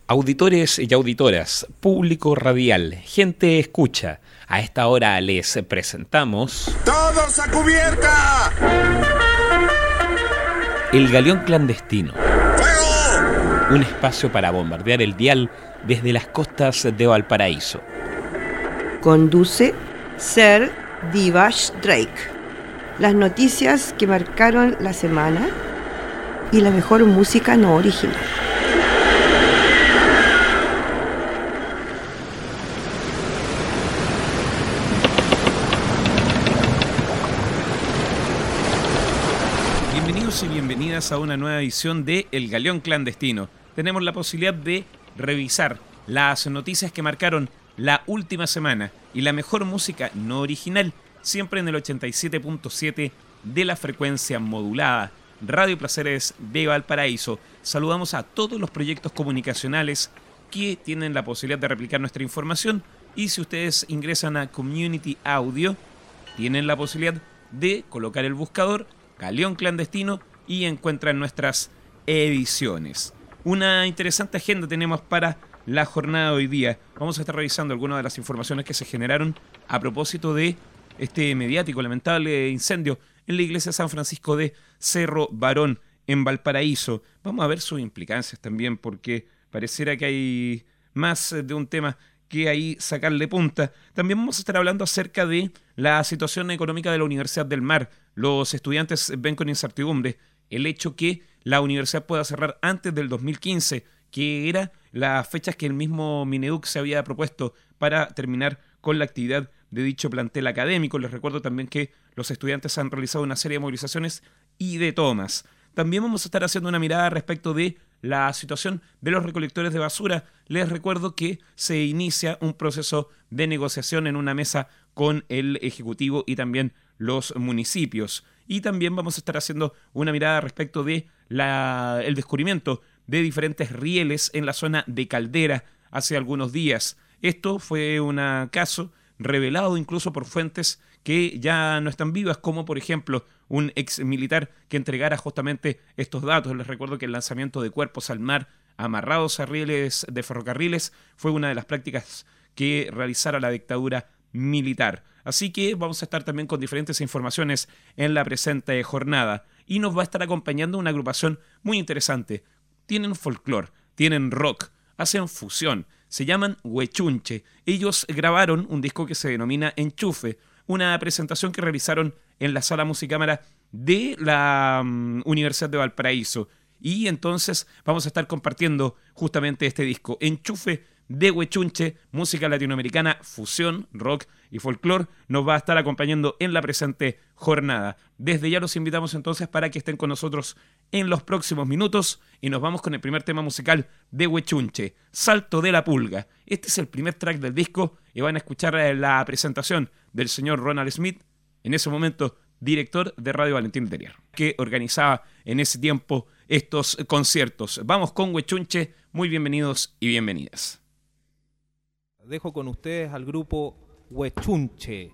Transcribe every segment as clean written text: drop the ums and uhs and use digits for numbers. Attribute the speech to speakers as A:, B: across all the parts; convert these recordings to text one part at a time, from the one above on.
A: Auditores y auditoras, público radial, gente escucha, a esta hora les presentamos...
B: ¡Todos a cubierta!
A: El Galeón Clandestino.
B: ¡Fuego!
A: Un espacio para bombardear el dial desde las costas de Valparaíso.
C: Conduce Sir Divash Drake. Las noticias que marcaron la semana y la mejor música no original.
A: Bienvenidos y bienvenidas a una nueva edición de El Galeón Clandestino. Tenemos la posibilidad de revisar las noticias que marcaron la última semana y la mejor música no original, siempre en el 87.7 de la frecuencia modulada. Radio Placeres de Valparaíso. Saludamos a todos los proyectos comunicacionales que tienen la posibilidad de replicar nuestra información, y si ustedes ingresan a Community Audio, tienen la posibilidad de colocar el buscador Galeón Clandestino y encuentran nuestras ediciones. Una interesante agenda tenemos para la jornada de hoy día. Vamos a estar revisando algunas de las informaciones que se generaron a propósito de este mediático, lamentable incendio en la iglesia de San Francisco de Cerro Barón, en Valparaíso. Vamos a ver sus implicancias también, porque pareciera que hay más de un tema que ahí sacarle punta. También vamos a estar hablando acerca de la situación económica de la Universidad del Mar. Los estudiantes ven con incertidumbre el hecho que la universidad pueda cerrar antes del 2015, que era las fechas que el mismo Mineduc se había propuesto para terminar con la actividad de dicho plantel académico. Les recuerdo también que los estudiantes han realizado una serie de movilizaciones y de tomas. También vamos a estar haciendo una mirada respecto de la situación de los recolectores de basura. Les recuerdo que se inicia un proceso de negociación en una mesa con el Ejecutivo y también los municipios. Y también vamos a estar haciendo una mirada respecto de el descubrimiento de diferentes rieles en la zona de Caldera hace algunos días. Esto fue un caso revelado incluso por fuentes que ya no están vivas, como por ejemplo un ex militar que entregara justamente estos datos. Les recuerdo que el lanzamiento de cuerpos al mar amarrados a rieles de ferrocarriles fue una de las prácticas que realizara la dictadura militar. Así que vamos a estar también con diferentes informaciones en la presente jornada, y nos va a estar acompañando una agrupación muy interesante. Tienen folclore, tienen rock, hacen fusión, se llaman Huechunche. Ellos grabaron un disco que se denomina Enchufe, una presentación que realizaron en la Sala Musicámara de la Universidad de Valparaíso. Y entonces vamos a estar compartiendo justamente este disco, Enchufe de Huechunche, música latinoamericana, fusión, rock y folclore. Nos va a estar acompañando en la presente jornada. Desde ya los invitamos entonces para que estén con nosotros en los próximos minutos, y nos vamos con el primer tema musical de Huechunche, Salto de la Pulga. Este es el primer track del disco y van a escuchar la presentación del señor Ronald Smith, en ese momento director de Radio Valentín Interior, que organizaba en ese tiempo estos conciertos. Vamos con Huechunche, muy bienvenidos y bienvenidas.
D: Dejo con ustedes al grupo Huechunche.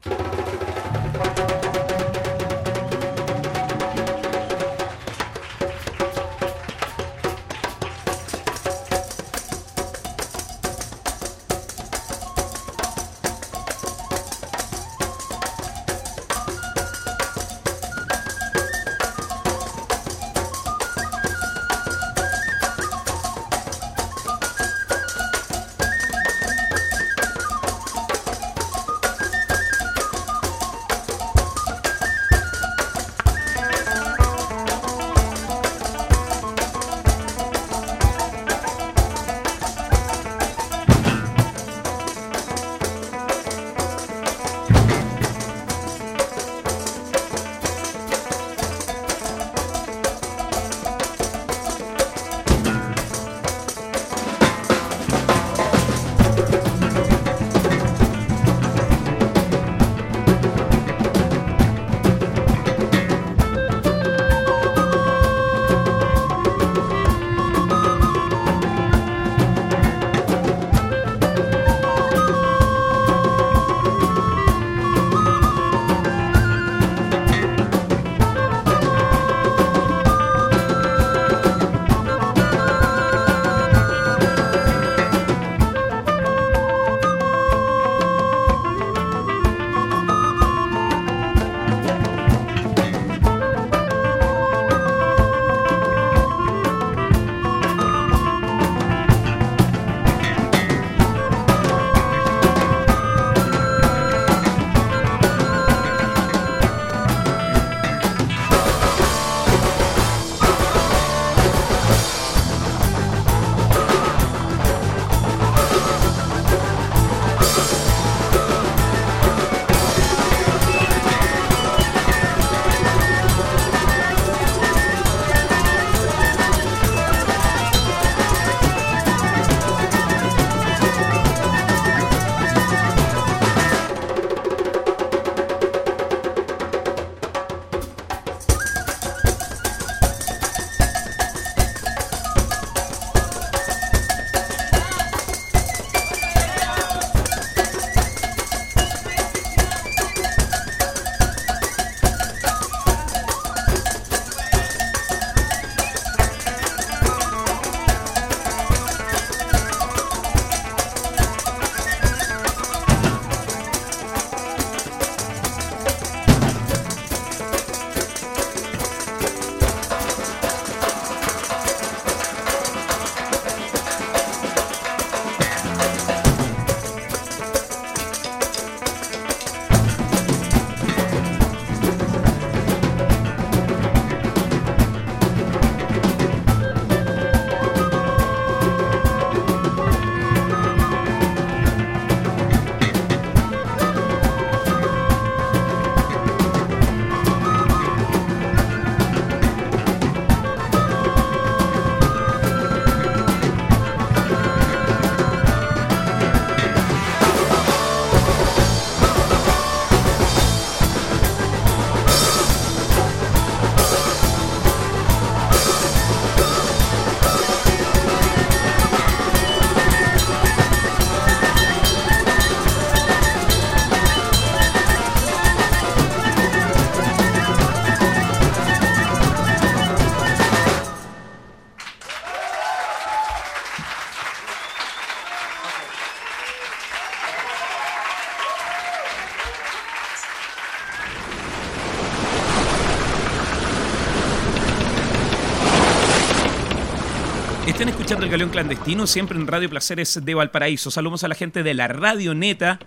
A: Están escuchando el Galeón Clandestino, siempre en Radio Placeres de Valparaíso. Saludos a la gente de la radioneta.cl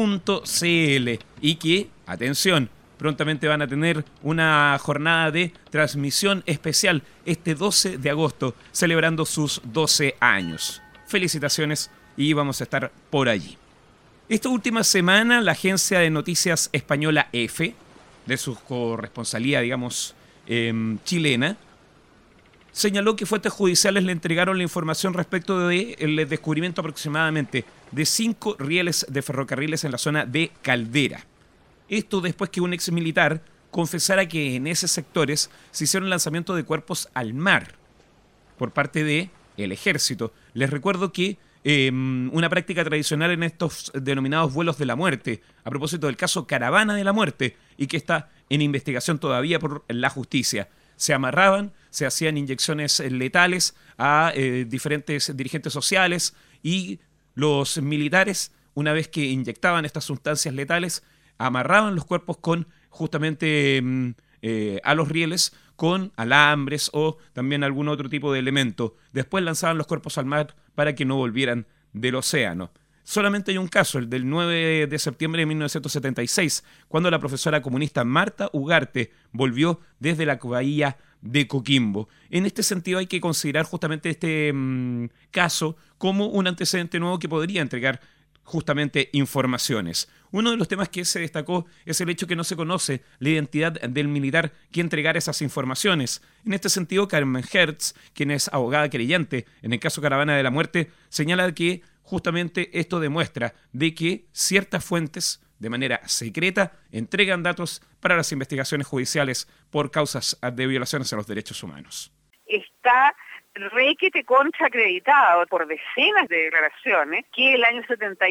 A: y que, atención, prontamente van a tener una jornada de transmisión especial este 12 de agosto, celebrando sus 12 años. Felicitaciones y vamos a estar por allí. Esta última semana, la agencia de noticias española EFE, de su corresponsalía, digamos, chilena, señaló que fuentes judiciales le entregaron la información respecto del descubrimiento aproximadamente de 5 rieles de ferrocarriles en la zona de Caldera. Esto después que un ex militar confesara que en esos sectores se hicieron lanzamientos de cuerpos al mar por parte del ejército. Les recuerdo que una práctica tradicional en estos denominados vuelos de la muerte, a propósito del caso Caravana de la Muerte, y que está en investigación todavía por la justicia. Se amarraban, se hacían inyecciones letales a diferentes dirigentes sociales y los militares, una vez que inyectaban estas sustancias letales, amarraban los cuerpos con justamente a los rieles con alambres o también algún otro tipo de elemento. Después lanzaban los cuerpos al mar para que no volvieran del océano. Solamente hay un caso, el del 9 de septiembre de 1976, cuando la profesora comunista Marta Ugarte volvió desde la bahía de Coquimbo. En este sentido hay que considerar justamente este caso como un antecedente nuevo que podría entregar justamente informaciones. Uno de los temas que se destacó es el hecho que no se conoce la identidad del militar que entregara esas informaciones. En este sentido, Carmen Hertz, quien es abogada querellante en el caso Caravana de la Muerte, señala que justamente esto demuestra de que ciertas fuentes, de manera secreta, entregan datos para las investigaciones judiciales por causas de violaciones a los derechos humanos.
E: Está requete contraacreditado por decenas de declaraciones que el año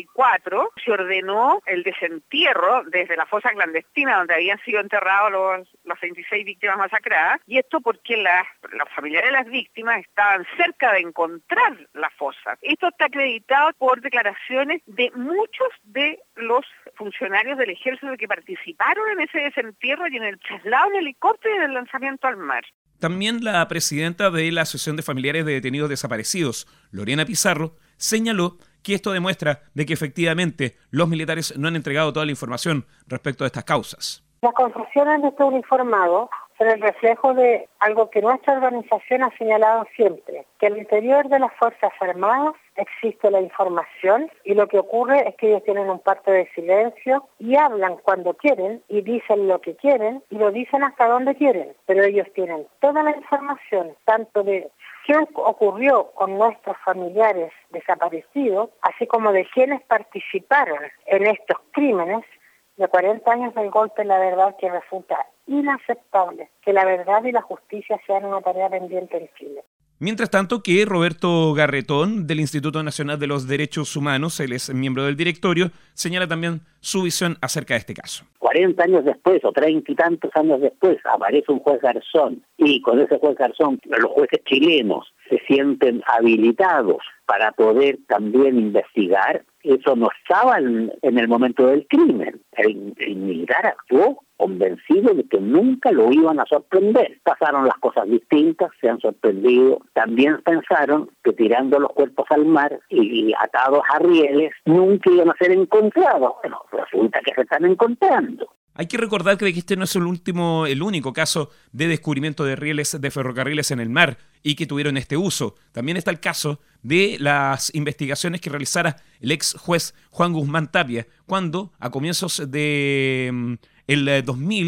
E: 74 se ordenó el desentierro desde la fosa clandestina donde habían sido enterrados las 26 víctimas masacradas, y esto porque los familiares de las víctimas estaban cerca de encontrar la fosa. Esto está acreditado por declaraciones de muchos de los funcionarios del ejército que participaron en ese desentierro y en el traslado en helicóptero y en el lanzamiento al mar.
A: También la presidenta de la Asociación de Familiares de Detenidos Desaparecidos, Lorena Pizarro, señaló que esto demuestra de que efectivamente los militares no han entregado toda la información respecto a estas causas.
F: Las confesiones de estos uniformados son el reflejo de algo que nuestra organización ha señalado siempre, que al interior de las Fuerzas Armadas existe la información y lo que ocurre es que ellos tienen un pacto de silencio y hablan cuando quieren y dicen lo que quieren y lo dicen hasta donde quieren, pero ellos tienen toda la información, tanto de qué ocurrió con nuestros familiares desaparecidos, así como de quienes participaron en estos crímenes. De 40 años del golpe, la verdad que resulta inaceptable que la verdad y la justicia sean una tarea pendiente en Chile.
A: Mientras tanto que Roberto Garretón, del Instituto Nacional de los Derechos Humanos, él es miembro del directorio, señala también su visión acerca de este caso.
G: 40 años después o 30 y tantos años después aparece un juez Garzón y con ese juez Garzón los jueces chilenos se sienten habilitados para poder también investigar. Eso no estaba en el momento del crimen. El militar actuó convencido de que nunca lo iban a sorprender. Pasaron las cosas distintas, se han sorprendido. También pensaron que tirando los cuerpos al mar y atados a rieles nunca iban a ser encontrados. Bueno, resulta que se están encontrando.
A: Hay que recordar que este no es el único caso de descubrimiento de rieles de ferrocarriles en el mar y que tuvieron este uso. También está el caso de las investigaciones que realizara el ex juez Juan Guzmán Tapia, cuando a comienzos de el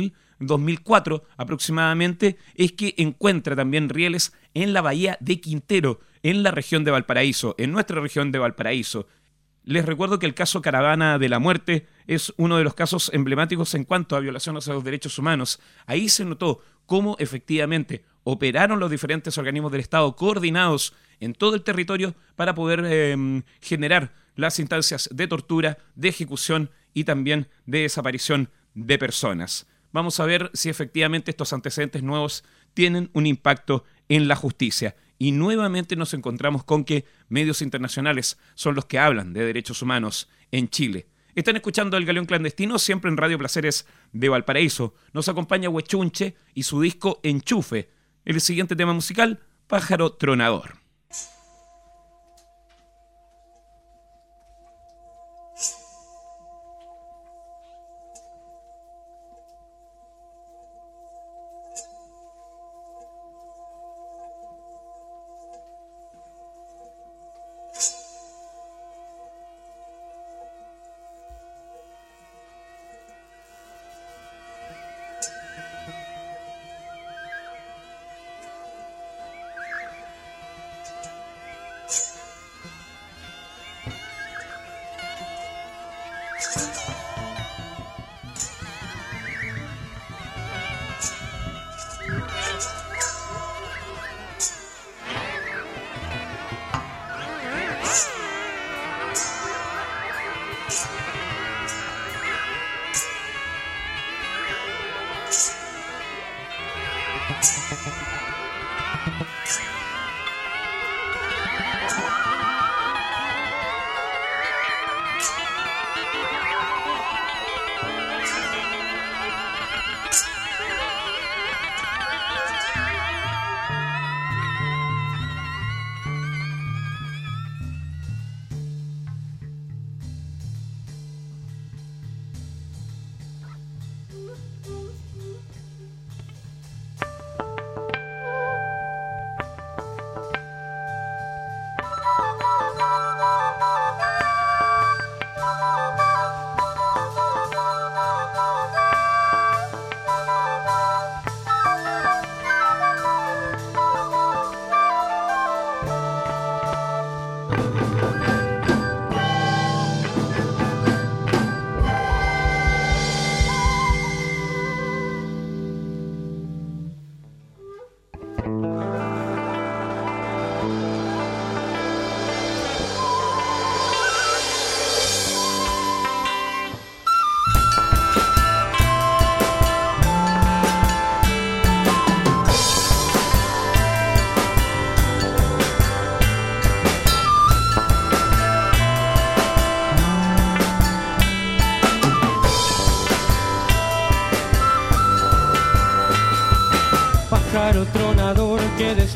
A: 2004 aproximadamente, es que encuentra también rieles en la bahía de Quintero, en la región de Valparaíso, en nuestra región de Valparaíso. Les recuerdo que el caso Caravana de la Muerte es uno de los casos emblemáticos en cuanto a violaciones a los derechos humanos. Ahí se notó cómo efectivamente operaron los diferentes organismos del Estado coordinados en todo el territorio para poder generar las instancias de tortura, de ejecución y también de desaparición de personas. Vamos a ver si efectivamente estos antecedentes nuevos tienen un impacto en la justicia. Y nuevamente nos encontramos con que medios internacionales son los que hablan de derechos humanos en Chile. Están escuchando El Galeón Clandestino, siempre en Radio Placeres de Valparaíso. Nos acompaña Huechunche y su disco Enchufe. El siguiente tema musical, Pájaro Tronador.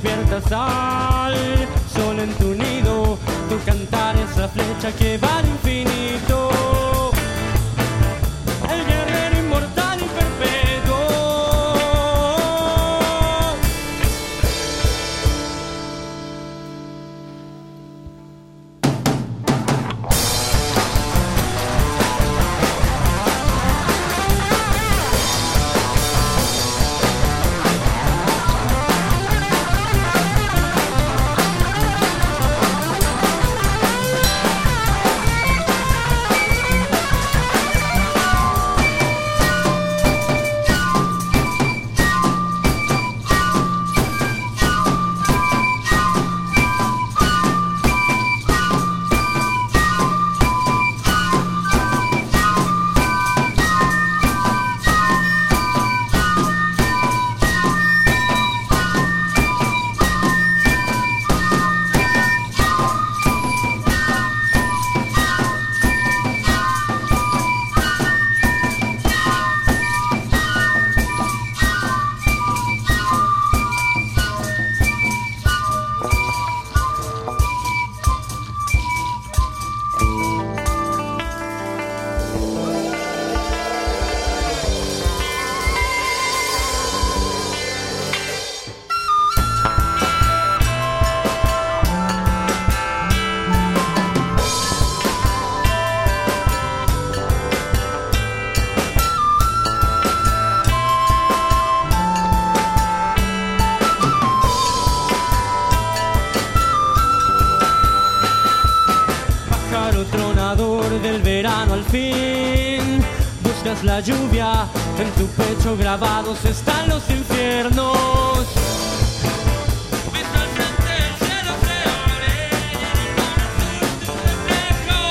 H: despiertas al sol en tu nido, tu cantar es la flecha que va al infinito. El guerrero inmortal y perpetuo. Del verano al fin, buscas la lluvia, en tu pecho grabados están los infiernos. Ves al frente el cielo flores y con azul tu reflejo.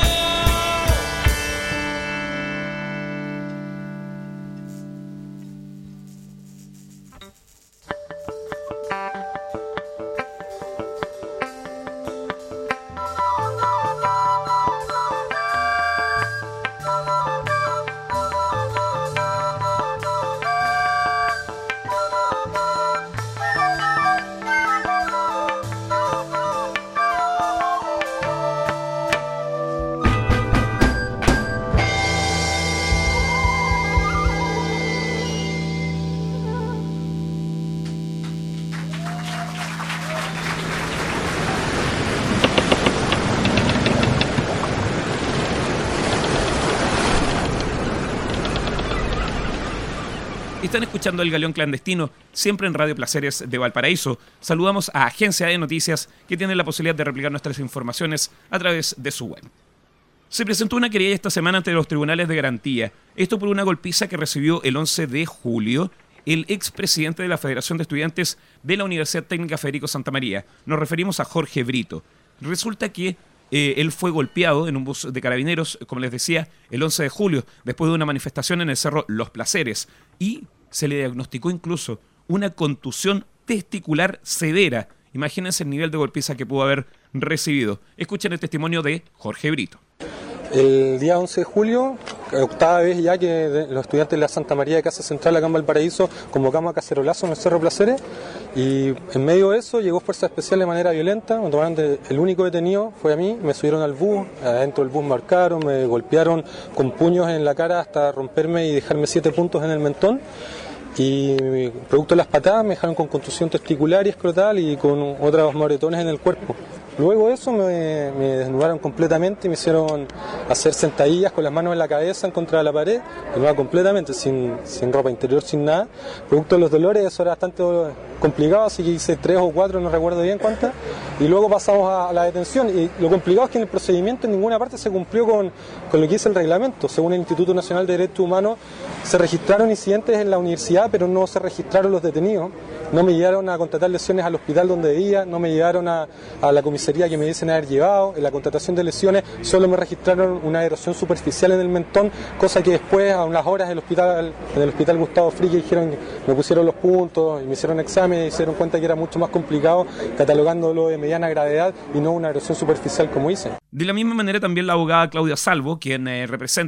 A: Están escuchando El Galeón Clandestino, siempre en Radio Placeres de Valparaíso. Saludamos a Agencia de Noticias, que tiene la posibilidad de replicar nuestras informaciones a través de su web. Se presentó una querella esta semana ante los tribunales de garantía. Esto por una golpiza que recibió el 11 de julio el expresidente de la Federación de Estudiantes de la Universidad Técnica Federico Santa María. Nos referimos a Jorge Brito. Resulta que él fue golpeado en un bus de carabineros, como les decía, el 11 de julio, después de una manifestación en el Cerro Los Placeres. Y se le diagnosticó incluso una contusión testicular severa. Imagínense el nivel de golpiza que pudo haber recibido. Escuchen el testimonio de Jorge Brito.
I: El día 11 de julio, octava vez ya que los estudiantes de la Santa María de Casa Central acá en Valparaíso convocamos a cacerolazo en el Cerro Placeres, y en medio de eso llegó Fuerza Especial de manera violenta. Me tomaron el único detenido fue a mí, me subieron al bus, adentro del bus marcaron, me golpearon con puños en la cara hasta romperme y dejarme 7 puntos en el mentón. Y producto de las patadas me dejaron con contusión testicular y escrotal y con otros moretones en el cuerpo. Luego de eso me desnudaron completamente y me hicieron hacer sentadillas con las manos en la cabeza en contra de la pared, desnuda completamente, sin ropa interior, sin nada. Producto de los dolores, eso era bastante complicado, así que hice 3 o 4, no recuerdo bien cuántas, y luego pasamos a la detención. Y lo complicado es que en el procedimiento en ninguna parte se cumplió con lo que dice el reglamento. Según el Instituto Nacional de Derechos Humanos, se registraron incidentes en la universidad, pero no se registraron los detenidos. No me llevaron a contratar lesiones al hospital donde vivía, no me llevaron a la comisaría que me dicen haber llevado. En la contratación de lesiones solo me registraron una erosión superficial en el mentón, cosa que después, a unas horas en el hospital Gustavo Fricke, dijeron, me pusieron los puntos y me hicieron exámenes y se dieron cuenta que era mucho más complicado, catalogándolo de mediana gravedad y no una erosión superficial como hice.
A: De la misma manera también la abogada Claudia Salvo, quien representa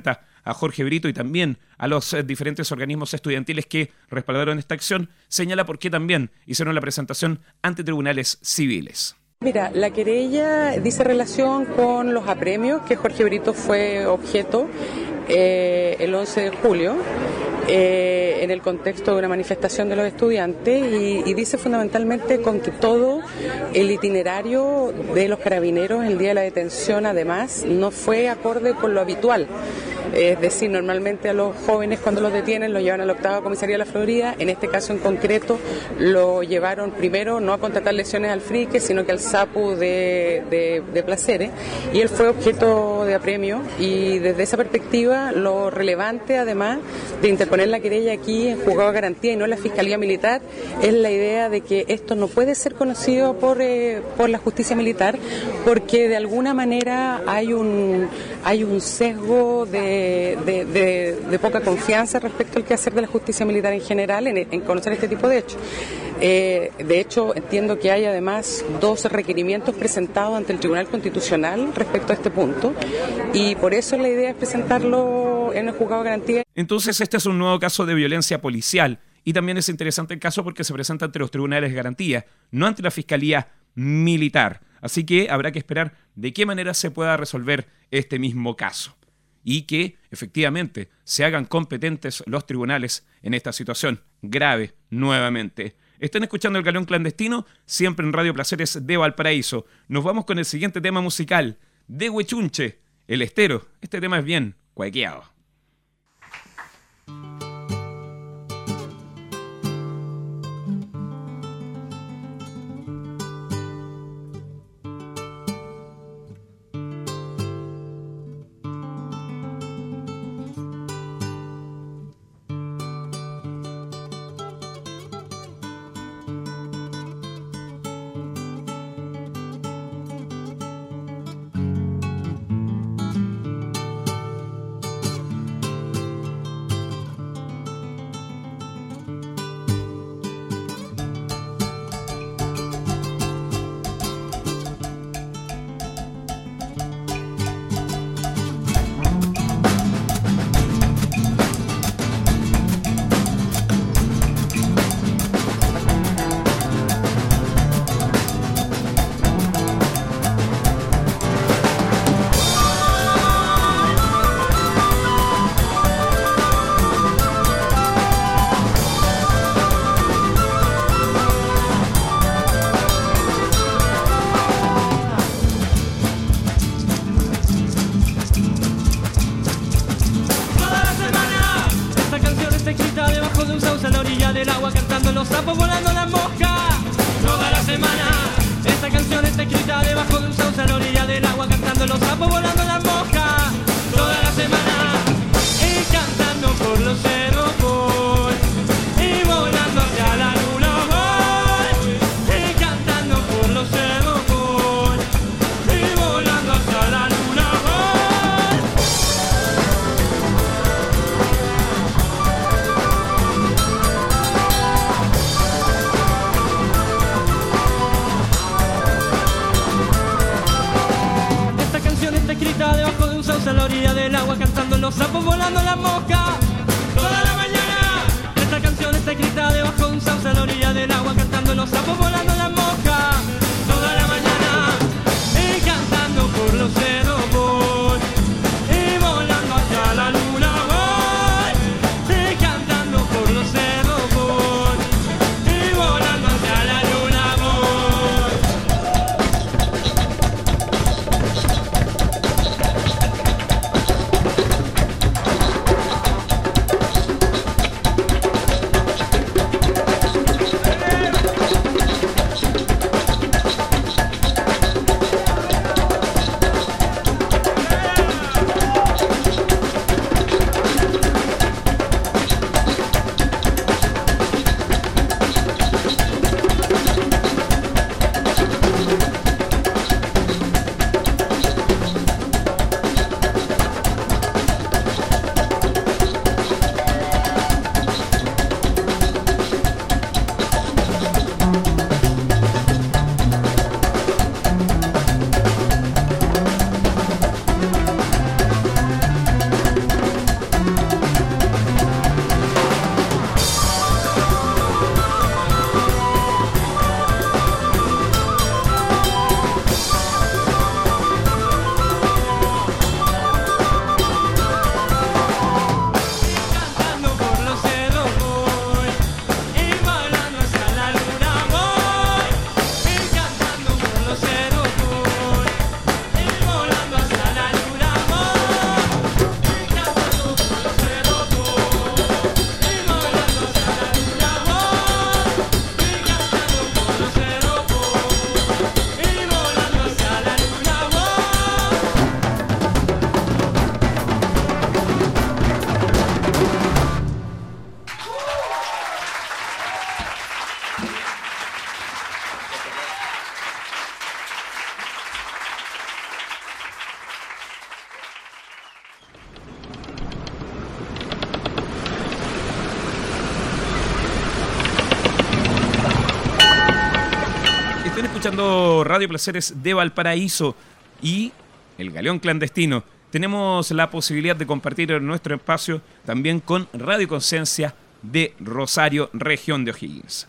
A: a Jorge Brito y también a los diferentes organismos estudiantiles que respaldaron esta acción, señala por qué también hicieron la presentación ante tribunales civiles.
J: Mira, la querella dice relación con los apremios que Jorge Brito fue objeto el 11 de julio en el contexto de una manifestación de los estudiantes y dice fundamentalmente con que todo el itinerario de los carabineros el día de la detención además no fue acorde con lo habitual. Es decir, normalmente a los jóvenes cuando los detienen los llevan a la 8ª Comisaría de la Florida. En este caso en concreto lo llevaron primero no a contratar lesiones al Frique, sino que al SAPU de Placeres, y él fue objeto de apremio. Y desde esa perspectiva lo relevante, además de interponer la querella aquí en juzgado de garantía y no en la Fiscalía Militar, es la idea de que esto no puede ser conocido por la justicia militar, porque de alguna manera hay un sesgo de poca confianza respecto al quehacer de la justicia militar en general en conocer este tipo de hechos. De hecho, entiendo que hay además 2 requerimientos presentados ante el Tribunal Constitucional respecto a este punto, y por eso la idea es presentarlo en el juzgado de garantía.
A: Entonces, este es un nuevo caso de violencia policial, y también es interesante el caso porque se presenta ante los tribunales de garantía, no ante la Fiscalía Militar. Así que habrá que esperar de qué manera se pueda resolver este mismo caso y que efectivamente se hagan competentes los tribunales en esta situación grave nuevamente. Están escuchando El Galeón Clandestino, siempre en Radio Placeres de Valparaíso. Nos vamos con el siguiente tema musical de Huechunche, El Estero. Este tema es bien cuequeado. escuchando Radio Placeres de Valparaíso y El Galeón Clandestino. Tenemos la posibilidad de compartir nuestro espacio también con Radio Conciencia de Rosario, región de O'Higgins.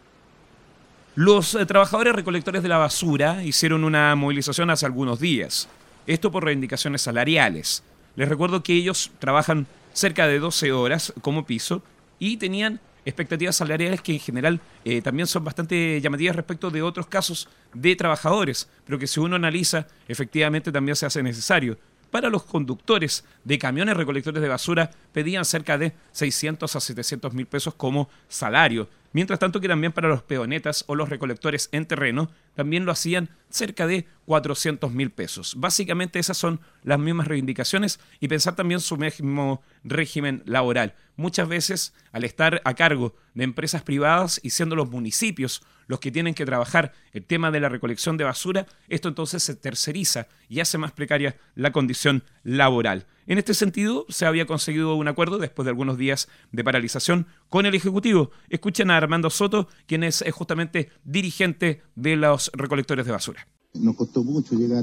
A: Los trabajadores recolectores de la basura hicieron una movilización hace algunos días. Esto por reivindicaciones salariales. Les recuerdo que ellos trabajan cerca de 12 horas como piso y tenían expectativas salariales que en general también son bastante llamativas respecto de otros casos de trabajadores, pero que si uno analiza, efectivamente también se hace necesario. Para los conductores de camiones recolectores de basura pedían cerca de 600 a 700 mil pesos como salario, mientras tanto que también para los peonetas o los recolectores en terreno también lo hacían cerca de 400 mil pesos. Básicamente esas son las mismas reivindicaciones y pensar también su mismo régimen laboral. Muchas veces al estar a cargo de empresas privadas y siendo los municipios los que tienen que trabajar el tema de la recolección de basura, esto entonces se terceriza y hace más precaria la condición laboral. En este sentido, se había conseguido un acuerdo después de algunos días de paralización con el Ejecutivo. Escuchen a Armando Soto, quien es justamente dirigente de los recolectores de basura.
K: Nos costó mucho llegar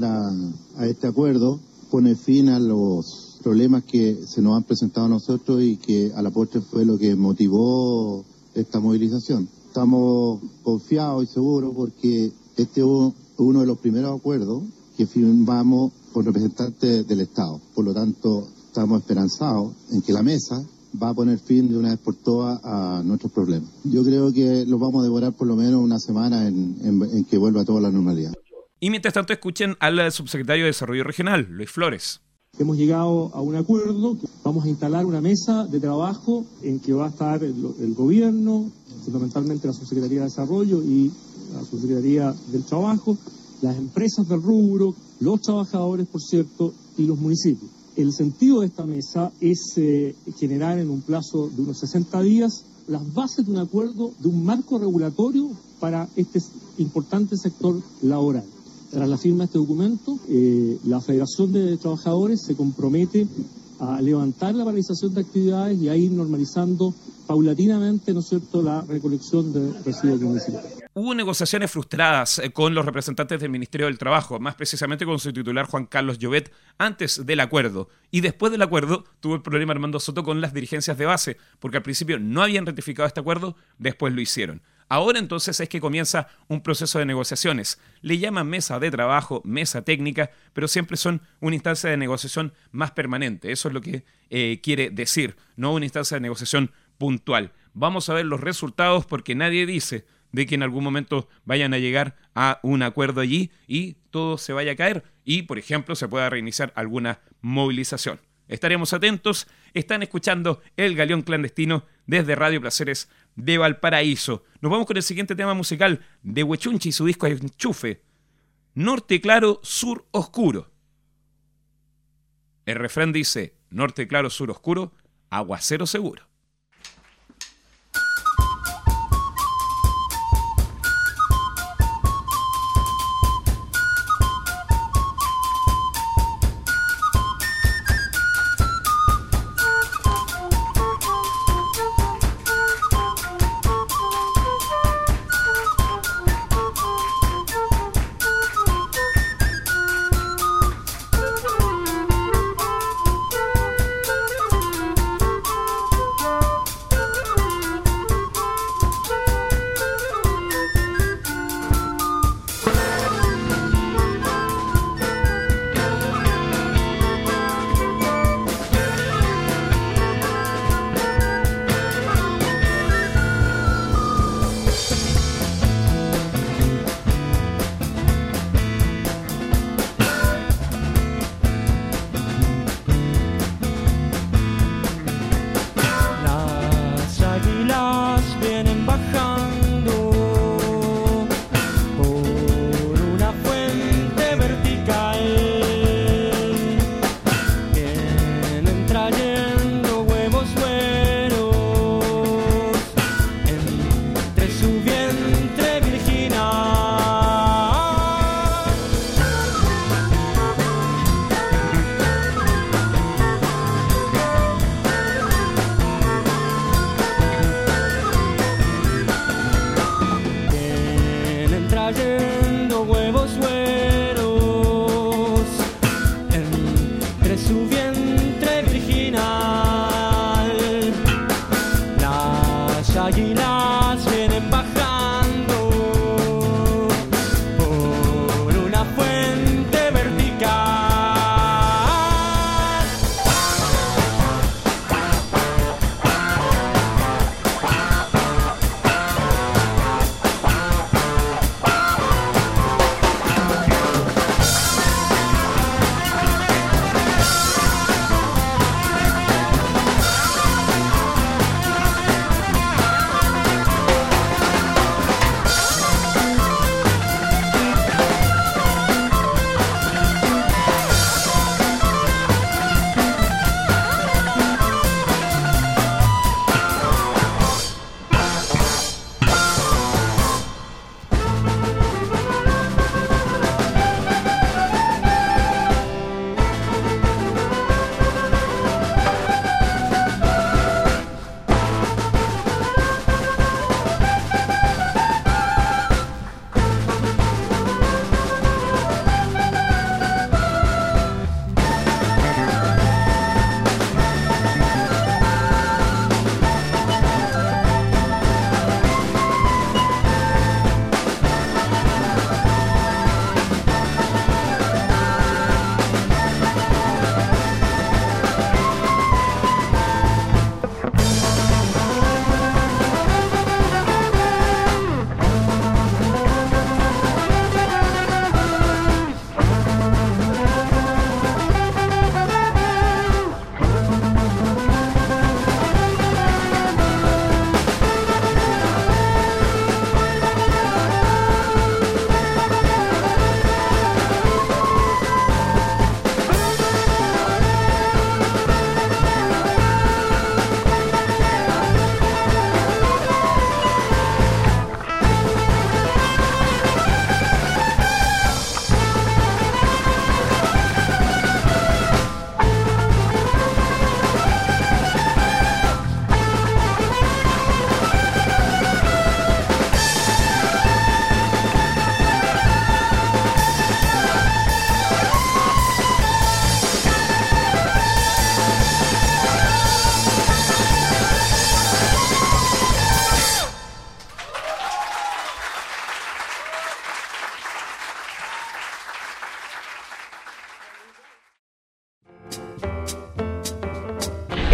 K: a este acuerdo, pone fin a los problemas que se nos han presentado a nosotros y que a la postre fue lo que motivó esta movilización. Estamos confiados y seguros porque este es uno de los primeros acuerdos que firmamos con representantes del Estado. Por lo tanto, estamos esperanzados en que la mesa va a poner fin de una vez por todas a nuestros problemas. Yo creo que los vamos a devorar por lo menos una semana en que vuelva toda la normalidad.
A: Y mientras tanto escuchen al subsecretario de Desarrollo Regional, Luis Flores.
L: Hemos llegado a un acuerdo, vamos a instalar una mesa de trabajo en que va a estar el gobierno, fundamentalmente la Subsecretaría de Desarrollo y la Subsecretaría del Trabajo, las empresas del rubro, los trabajadores, por cierto, y los municipios. El sentido de esta mesa es generar en un plazo de unos 60 días las bases de un acuerdo, de un marco regulatorio para este importante sector laboral. Tras la firma de este documento, la Federación de Trabajadores se compromete a levantar la paralización de actividades y a ir normalizando paulatinamente, ¿no es cierto?, la recolección de residuos municipales.
A: Hubo negociaciones frustradas con los representantes del Ministerio del Trabajo, más precisamente con su titular Juan Carlos Llobet, antes del acuerdo. Y después del acuerdo tuvo el problema Armando Soto con las dirigencias de base, porque al principio no habían ratificado este acuerdo, después lo hicieron. Ahora entonces es que comienza un proceso de negociaciones. Le llaman mesa de trabajo, mesa técnica, pero siempre son una instancia de negociación más permanente. Eso es lo que quiere decir, no una instancia de negociación puntual. Vamos a ver los resultados porque nadie dice de que en algún momento vayan a llegar a un acuerdo allí y todo se vaya a caer y, por ejemplo, se pueda reiniciar alguna movilización. Estaremos atentos. Están escuchando El Galeón Clandestino desde Radio Placeres de Valparaíso. Nos vamos con el siguiente tema musical de Huechunchi y su disco Enchufe. Norte claro, sur oscuro. El refrán dice, norte claro, sur oscuro, aguacero seguro.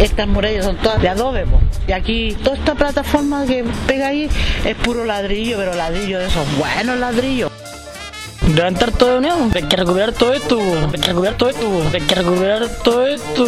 M: Estas murallas son todas de adobe, po. Y aquí toda esta plataforma que pega ahí es puro ladrillo, pero ladrillo de esos buenos ladrillos.
N: Levantar todo de unión, hay que recuperar todo esto, hay que recuperar todo esto, hay que recuperar todo esto.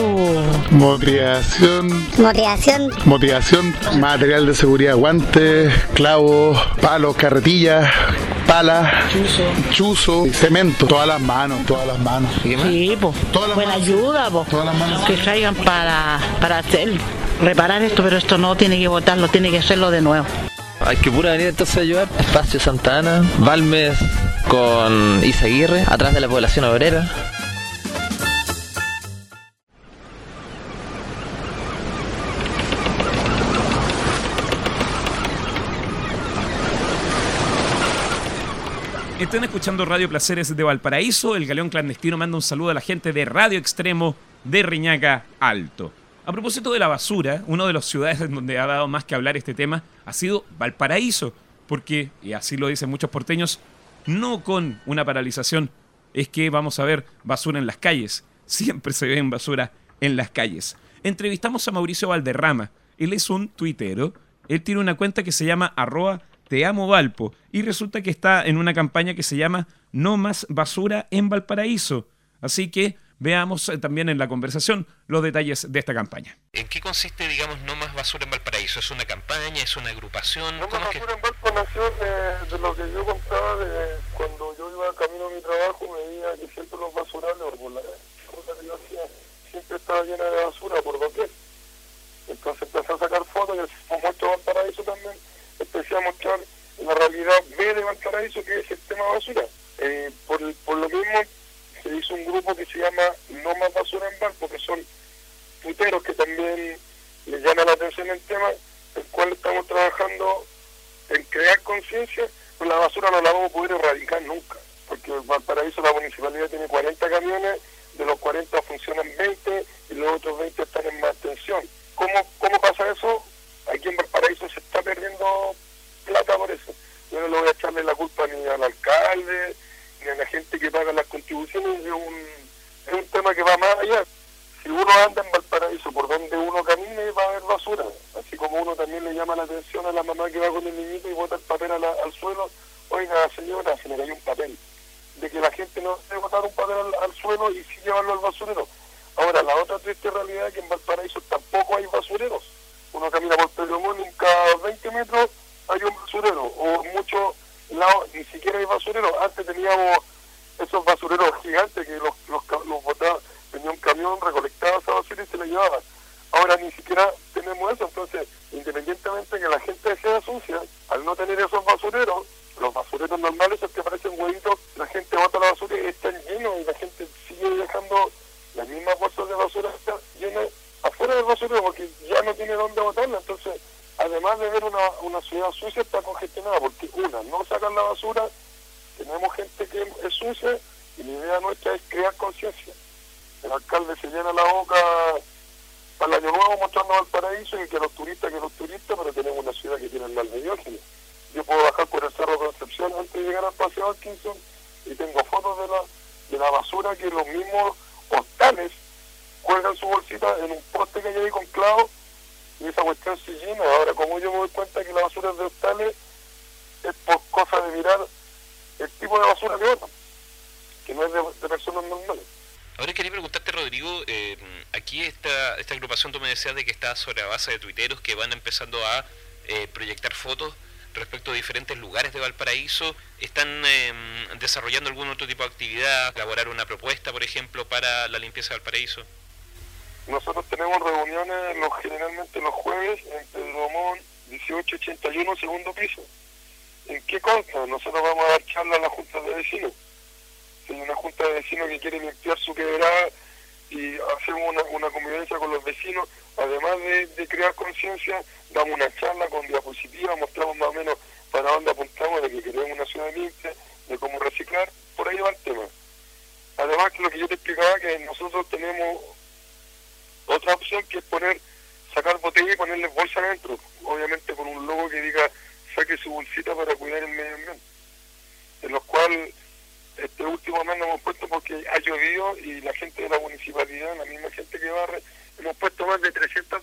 O: Motivación, material de seguridad, guantes, clavos, palos, carretillas, palas, chuzo, cemento, todas las manos.
M: Sí, pues, buena ayuda, pues, que traigan para reparar esto, pero esto no tiene que botarlo, tiene que hacerlo de nuevo.
P: Hay que pura venir entonces a ayudar. Espacio Santa Ana, Balmes con Izaguirre, atrás de la población obrera.
A: Están escuchando Radio Placeres de Valparaíso. El Galeón Clandestino manda un saludo a la gente de Radio Extremo de Reñaca Alto. A propósito de la basura, una de las ciudades en donde ha dado más que hablar este tema ha sido Valparaíso, porque, y así lo dicen muchos porteños, no con una paralización es que vamos a ver basura en las calles. Siempre se ven basura en las calles. Entrevistamos a Mauricio Valderrama. Él es un tuitero. Él tiene una cuenta que se llama @teamovalpo y resulta que está en una campaña que se llama No Más Basura en Valparaíso. Así que veamos también en la conversación los detalles de esta campaña.
Q: ¿En qué consiste, digamos, No Más Basura en Valparaíso? ¿Es una campaña? ¿Es una agrupación?
R: No Más Basura en Valpo nació de lo que yo contaba de cuando yo iba camino a mi trabajo, me veía que siempre los basurales, o por la ruta que yo hacía, siempre estaba llena de basura por doquier. Entonces empecé a sacar fotos y hacíamos mucho Valparaíso también. Empecé a mostrar la realidad B de Valparaíso, que es el tema basura. Por lo mismo se hizo un grupo que se llama No Más Basura en Valpo, que son tuiteros que también les llama la atención el tema, el cual estamos trabajando en crear conciencia. Pues la basura no la vamos a poder erradicar nunca, porque en Valparaíso la municipalidad tiene 40 camiones, de los 40 funcionan 20 y los otros 20 están en mantención. ¿Cómo pasa eso? Aquí en Valparaíso se está perdiendo plata por eso. Yo no le voy a echarle la culpa ni al alcalde, ni a la gente que paga las contribuciones. Es un tema que va más allá. Si uno anda en Valparaíso, por donde uno camine, va a haber basura. Así como uno también le llama la atención a la mamá que va con el niñito y bota el papel al suelo. Oiga, señora, se le cayó un papel. De que la gente no debe botar un papel al suelo y sí llevarlo al basurero. Ahora, la otra triste realidad es que en Valparaíso tampoco hay basureros. Uno camina por Pedro Molin, cada 20 metros hay un basurero, o en muchos lados ni siquiera hay basureros. Antes teníamos esos basureros gigantes que los botaba, venía un camión, recolectaba esa basura y se la llevaba. Ahora ni siquiera tenemos eso. Entonces, independientemente de que la gente sea sucia, al no tener esos basureros, los basureros normales, esos que parecen huevitos, la gente bota la basura y están llenos, y la gente sigue dejando las mismas bolsas de basura llenas afuera del basurero porque ya no tiene dónde botarla. Entonces, además de ver una ciudad sucia, está congestionada porque no sacan la basura, tenemos gente que es sucia, y la idea nuestra es crear conciencia. El alcalde se llena la boca para el año nuevo mostrando Valparaíso y que los turistas, pero tenemos una ciudad que tiene el mal de Diógenes. Yo puedo bajar por el Cerro Concepción antes de llegar al Paseo Atkinson y tengo fotos de la basura que los mismos hostales cuelgan su bolsita en un poste que hay ahí con clavos y esa cuestión se llena. Ahora, como yo me doy cuenta que la basura es de hostales, es por cosa de mirar el tipo de basura que botan, que no es de personas normales.
Q: Ahora quería preguntarte, Rodrigo, aquí esta agrupación, tú me decías de que está sobre la base de tuiteros que van empezando a proyectar fotos respecto a diferentes lugares de Valparaíso. ¿Están desarrollando algún otro tipo de actividad, elaborar una propuesta, por ejemplo, para la limpieza de Valparaíso?
R: Nosotros tenemos reuniones generalmente los jueves en Pedro Montt 1881, segundo piso. ¿En qué consta? Nosotros vamos a dar charla a la junta de vecinos. Si hay una junta de vecinos que quiere limpiar su quebrada y hacemos una convivencia con los vecinos, además de crear conciencia, damos una charla con diapositivas, mostramos más o menos para dónde apuntamos, de que queremos una ciudad limpia, de cómo reciclar, por ahí va el tema. Además, que lo que yo te explicaba, que nosotros tenemos otra opción que es sacar botella y ponerle bolsa adentro, obviamente con un logo que diga saque su bolsita para cuidar el medio ambiente, en los cuales este último mes nos hemos puesto porque ha llovido y la gente de la municipalidad, la misma gente que barre, hemos puesto más de 300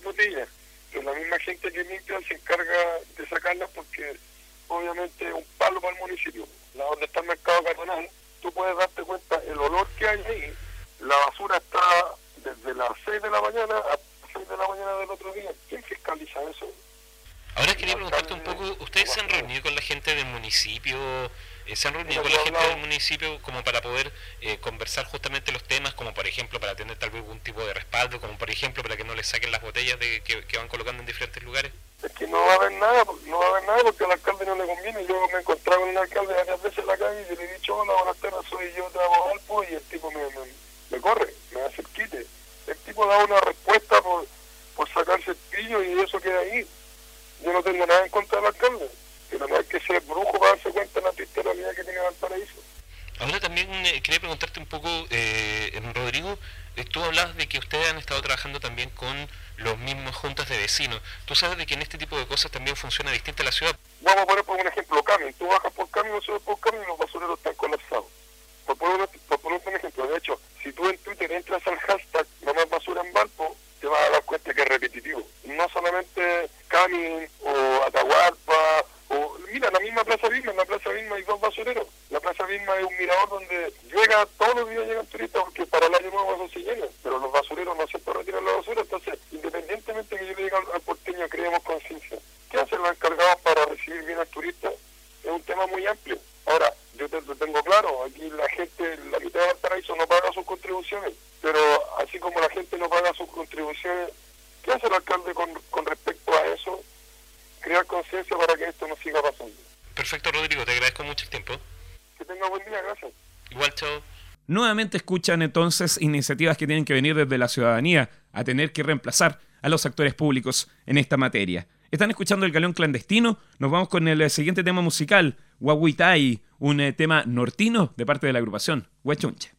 R: basura está desde las 6 de la mañana a las 6 de la mañana del otro día. ¿Quién fiscaliza eso?
Q: Ahora quería preguntarte un poco, ¿ustedes se han reunido con la gente del municipio? ¿Se han reunido con la gente del municipio como para poder conversar justamente los temas, como por ejemplo para tener tal vez algún tipo de respaldo, como por ejemplo para que no les saquen las botellas que van colocando en diferentes lugares?
R: Es que no va a haber nada porque al alcalde no le conviene. Yo me encontraba con un alcalde varias veces en la calle y le he dicho, hola, buenas tardes, soy yo, trabajo Valpo, y el tipo me corre, me hace el quite. El tipo da una respuesta por sacarse el pillo y eso queda ahí. Yo no tengo nada en contra del alcalde, pero no hay que ser brujo para darse cuenta de la triste realidad que tiene Valparaíso.
Q: Ahora también quería preguntarte un poco, Rodrigo, tú hablabas de que ustedes han estado trabajando también con los mismos juntas de vecinos. ¿Tú sabes de que en este tipo de cosas también funciona distinta la ciudad?
R: Vamos a poner por un ejemplo Camin. Tú bajas por Camin o subes por Camin y los basureros están colapsados. Por poner un ejemplo, de hecho, si tú en Twitter entras al hashtag no más basura en Valpo, te vas a dar cuenta que es repetitivo. No solamente Camin o Atahualpa, o mira, la misma Plaza Vilma, en la Plaza Vilma hay 2 basureros. La Plaza Vilma es un mirador donde todos los días llegan turistas porque para el año nuevo eso se llena, pero los basureros no siempre retiran la basura. Entonces, independientemente que yo le diga al porteño, creemos conciencia, ¿qué hacen los encargados para recibir bien al turista? Es un tema muy amplio. Ahora, yo te tengo claro, aquí la gente, la mitad de Valparaíso no paga sus contribuciones, pero así como la gente no paga sus contribuciones, ¿qué hace el alcalde con respecto a eso? Crear conciencia para que esto no siga pasando.
Q: Perfecto, Rodrigo, te agradezco mucho el tiempo.
R: Que tenga buen día, gracias.
Q: Igual, chao.
A: Nuevamente escuchan entonces iniciativas que tienen que venir desde la ciudadanía a tener que reemplazar a los actores públicos en esta materia. Están escuchando El Galeón Clandestino. Nos vamos con el siguiente tema musical, Huahuitai, un tema nortino de parte de la agrupación Huechunche.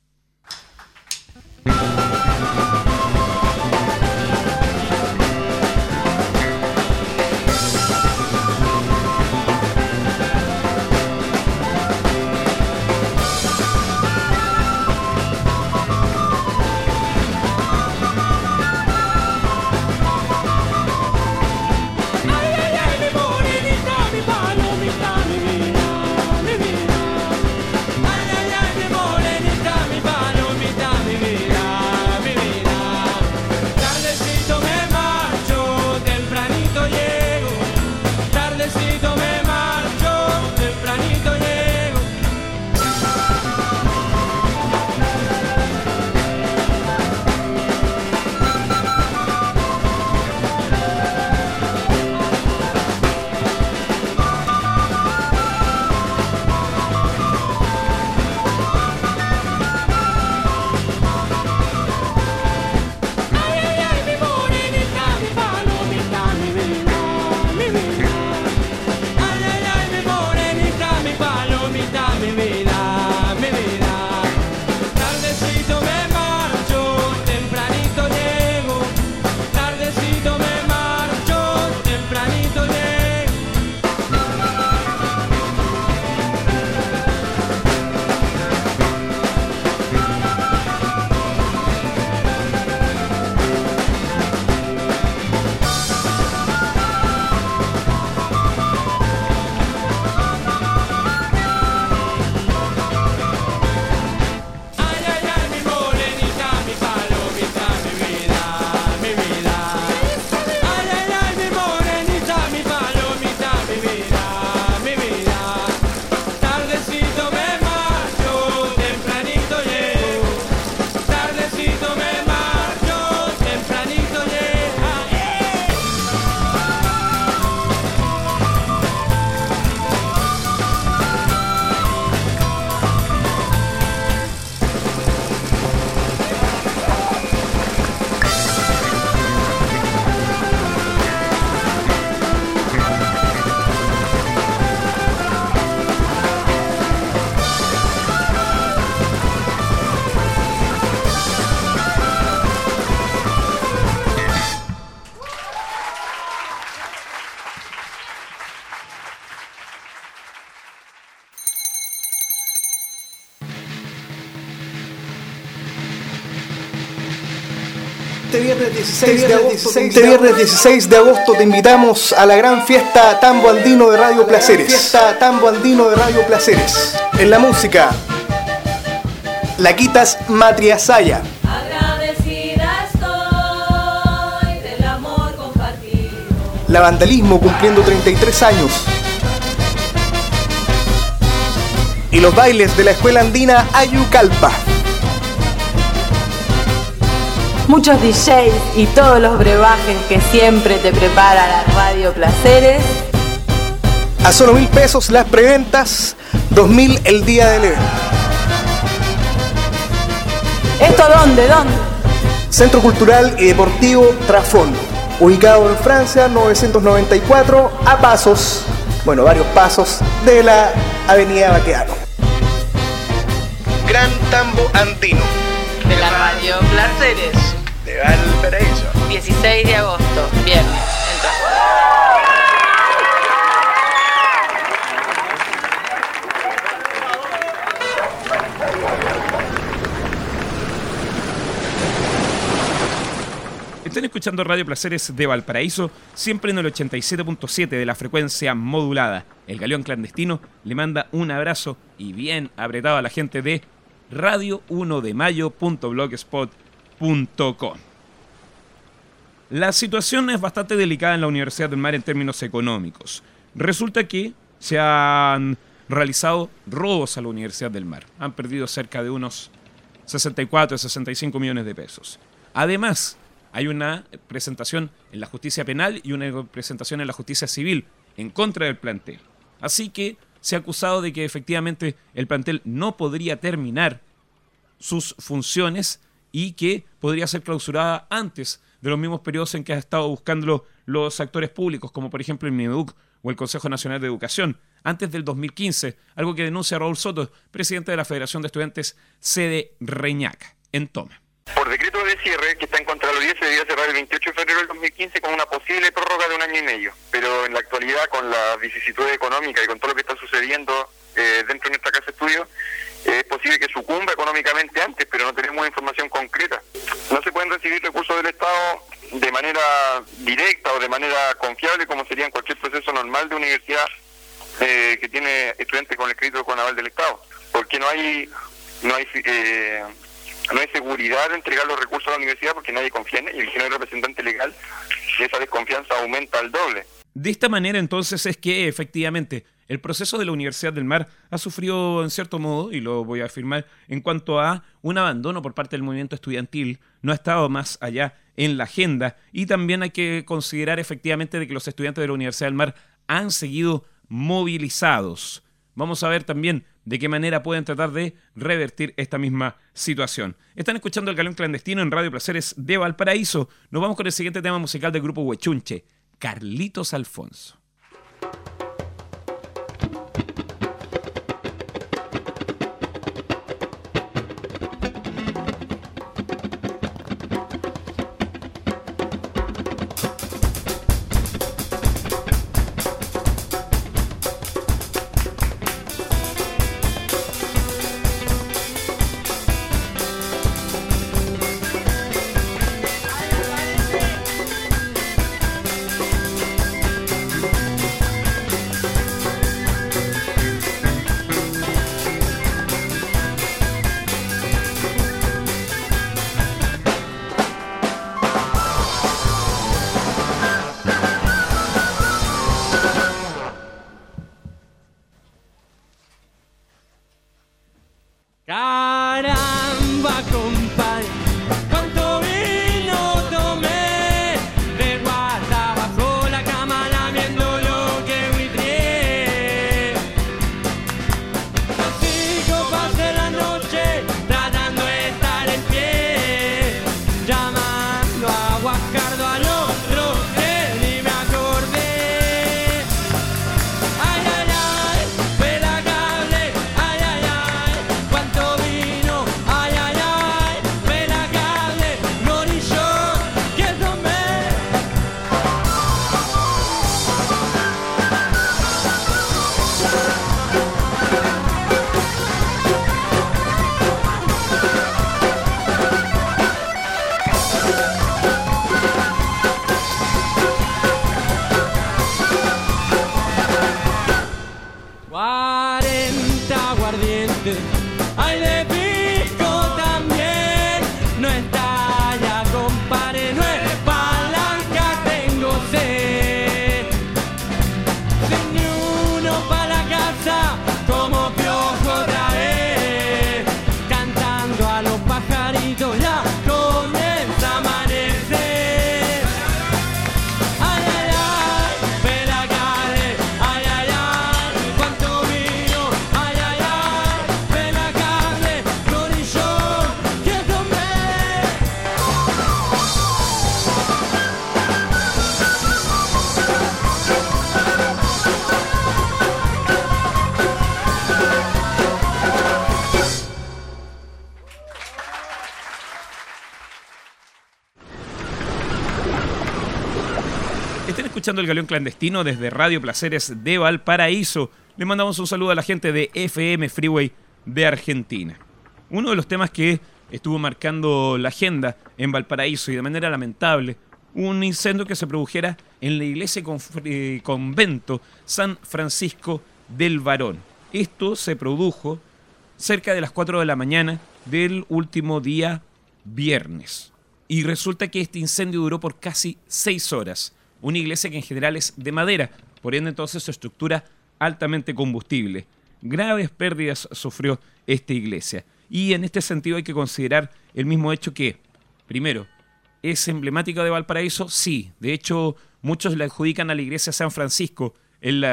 S: Este viernes 16 de agosto te invitamos a la gran fiesta Tambo Andino de Radio Placeres. En la música, Laquitas Matriasaya. La Vandalismo cumpliendo 33 años. Y los bailes de la Escuela Andina Ayucalpa.
T: Muchos DJs y todos los brebajes que siempre te prepara la Radio Placeres.
S: A solo 1.000 pesos las preventas, 2.000 el día del evento.
T: ¿Esto dónde?
S: Centro Cultural y Deportivo Trafón, ubicado en Francia 994, a pasos, varios pasos de la Avenida Baqueano. Gran Tambo Andino.
T: De la Radio Placeres.
S: De Valparaíso.
T: 16 de agosto, viernes.
A: Están escuchando Radio Placeres de Valparaíso, siempre en el 87.7 de la frecuencia modulada. El Galeón Clandestino le manda un abrazo y bien apretado a la gente de radio1demayo.blogspot.com. La situación es bastante delicada en la Universidad del Mar en términos económicos. Resulta que se han realizado robos a la Universidad del Mar. Han perdido cerca de unos 64 a 65 millones de pesos. Además, hay una presentación en la justicia penal y una presentación en la justicia civil en contra del plantel. Así que se ha acusado de que efectivamente el plantel no podría terminar sus funciones y que podría ser clausurada antes de los mismos periodos en que han estado buscando los actores públicos, como por ejemplo el MINEDUC o el Consejo Nacional de Educación, antes del 2015, algo que denuncia Raúl Soto, presidente de la Federación de Estudiantes sede Reñaca, en Toma.
R: Por decreto de cierre, que está en contra de los 10, se debía cerrar el 28 de febrero del 2015 con una posible prórroga de 1 año y medio. Pero en la actualidad, con la vicisitud económica y con todo lo que está sucediendo dentro de nuestra casa de estudio, es posible que sucumba económicamente antes, pero no tenemos información concreta. No se pueden recibir recursos del Estado de manera directa o de manera confiable, como sería en cualquier proceso normal de universidad que tiene estudiantes con el crédito con aval del Estado, porque no hay seguridad de entregar los recursos a la universidad porque nadie confía en ella, y si no hay representante legal, esa desconfianza aumenta al doble.
A: De esta manera entonces es que efectivamente el proceso de la Universidad del Mar ha sufrido en cierto modo, y lo voy a afirmar, en cuanto a un abandono por parte del movimiento estudiantil, no ha estado más allá en la agenda, y también hay que considerar efectivamente de que los estudiantes de la Universidad del Mar han seguido movilizados. Vamos a ver también de qué manera pueden tratar de revertir esta misma situación. Están escuchando el Galeón Clandestino en Radio Placeres de Valparaíso. Nos vamos con el siguiente tema musical del grupo Huechunche, Carlitos Alfonso. Están escuchando El Galeón Clandestino desde Radio Placeres de Valparaíso. Le mandamos un saludo a la gente de FM Freeway de Argentina. Uno de los temas que estuvo marcando la agenda en Valparaíso y de manera lamentable, un incendio que se produjera en la iglesia convento San Francisco del Varón. Esto se produjo cerca de las 4 de la mañana del último día viernes. Y resulta que este incendio duró por casi 6 horas. Una iglesia que en general es de madera, por ende entonces su estructura altamente combustible. Graves pérdidas sufrió esta iglesia. Y en este sentido hay que considerar el mismo hecho que, primero, ¿es emblemática de Valparaíso? Sí. De hecho, muchos le adjudican a la iglesia San Francisco el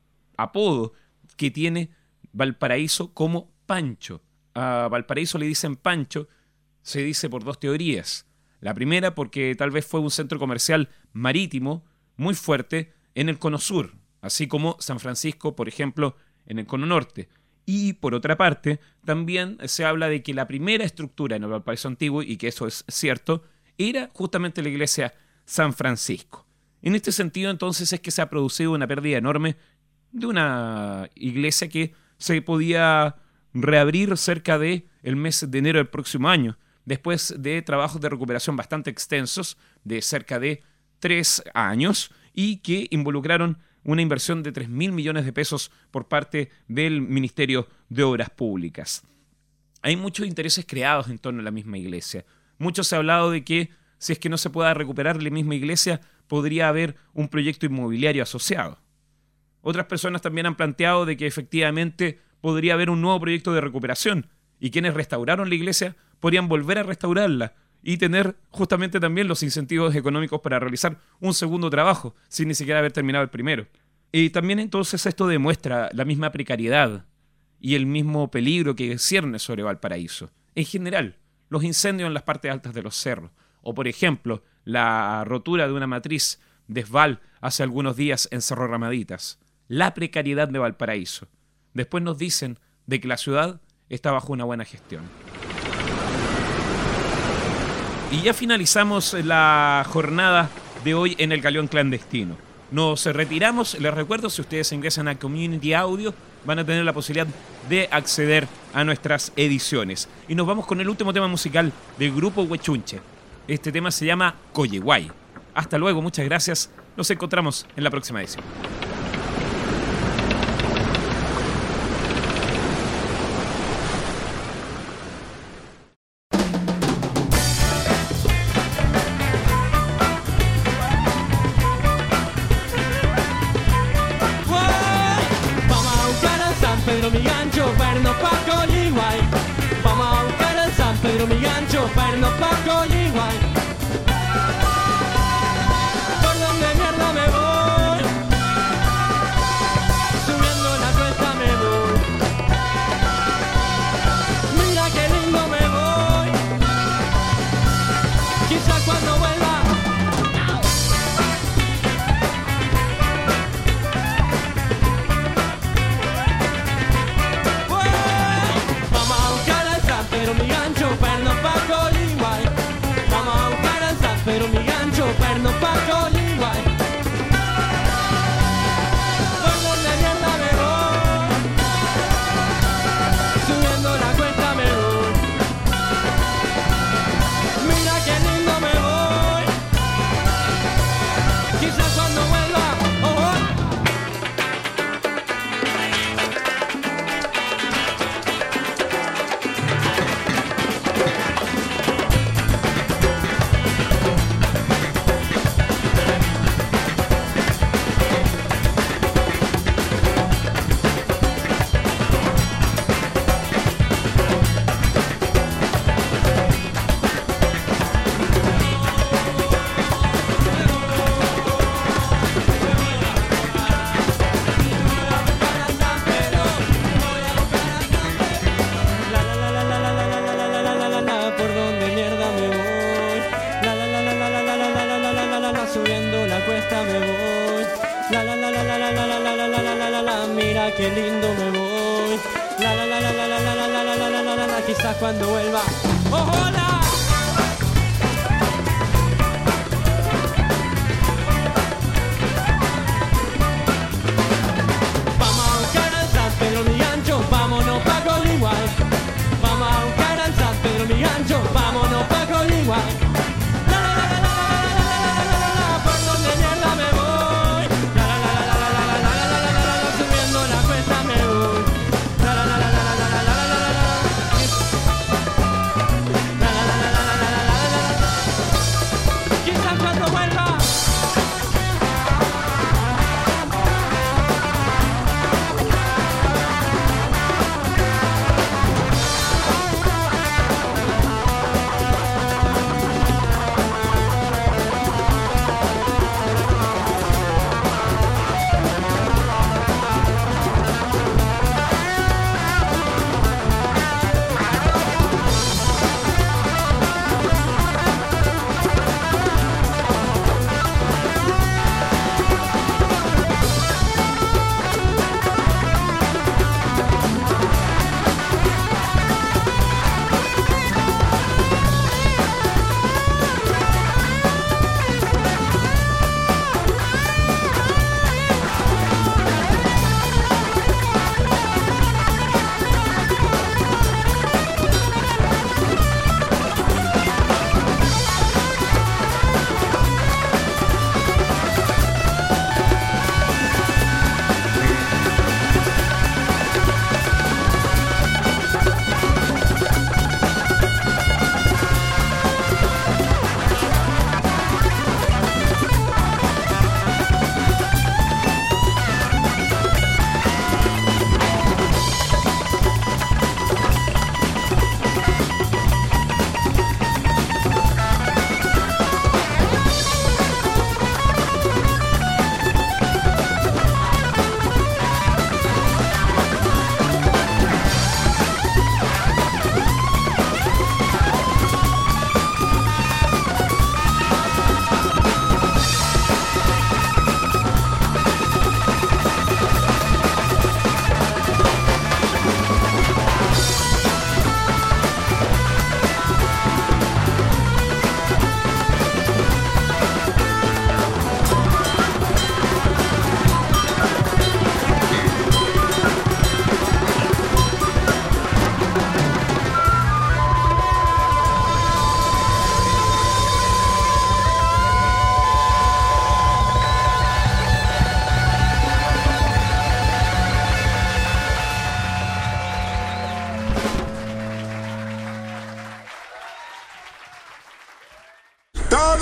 A: apodo que tiene Valparaíso como Pancho. A Valparaíso le dicen Pancho, se dice por 2 teorías. La primera porque tal vez fue un centro comercial marítimo muy fuerte en el cono sur, así como San Francisco, por ejemplo, en el cono norte. Y por otra parte, también se habla de que la primera estructura en el Valparaíso antiguo, y que eso es cierto, era justamente la iglesia San Francisco. En este sentido, entonces, es que se ha producido una pérdida enorme de una iglesia que se podía reabrir cerca del mes de enero del próximo año, después de trabajos de recuperación bastante extensos, de cerca de 3 años, y que involucraron una inversión de 3.000 millones de pesos por parte del Ministerio de Obras Públicas. Hay muchos intereses creados en torno a la misma iglesia. Mucho se ha hablado de que si es que no se pueda recuperar la misma iglesia, podría haber un proyecto inmobiliario asociado. Otras personas también han planteado de que efectivamente podría haber un nuevo proyecto de recuperación, y quienes restauraron la iglesia podrían volver a restaurarla y tener justamente también los incentivos económicos para realizar un segundo trabajo, sin ni siquiera haber terminado el primero. Y también entonces esto demuestra la misma precariedad y el mismo peligro que cierne sobre Valparaíso. En general, los incendios en las partes altas de los cerros, o por ejemplo, la rotura de una matriz de Esval hace algunos días en Cerro Ramaditas. La precariedad de Valparaíso. Después nos dicen de que la ciudad está bajo una buena gestión. Y ya finalizamos la jornada de hoy en el Galeón Clandestino. Nos retiramos. Les recuerdo, si ustedes ingresan a Community Audio, van a tener la posibilidad de acceder a nuestras ediciones. Y nos vamos con el último tema musical del grupo Huechunche. Este tema se llama Coyeguay. Hasta luego, muchas gracias. Nos encontramos en la próxima edición.
H: Mi gancho per no pa' Coyeguay. Vamos a buscar el San Pedro mi gancho per no pa' Coyeguay. ¿Por dónde mierda me voy? Subiendo la cuesta me voy. Mira qué lindo me voy. Quizás cuando vuelva pero mi gancho per no pa' Coyeguay. Por donde mierda me voy, subiendo la cuesta me voy. Mira qué lindo me voy, quizás cuando vuelva, qué lindo me voy. Quizás cuando vuelva, ¡ojalá!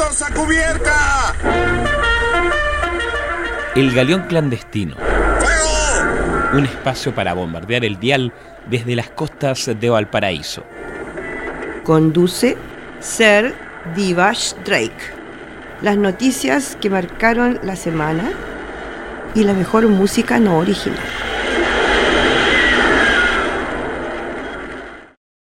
B: ¡Todos a cubierta!
A: El Galeón Clandestino. Un espacio para bombardear el dial desde las costas de Valparaíso.
C: Conduce Sir Divash Drake. Las noticias que marcaron la semana y la mejor música no original.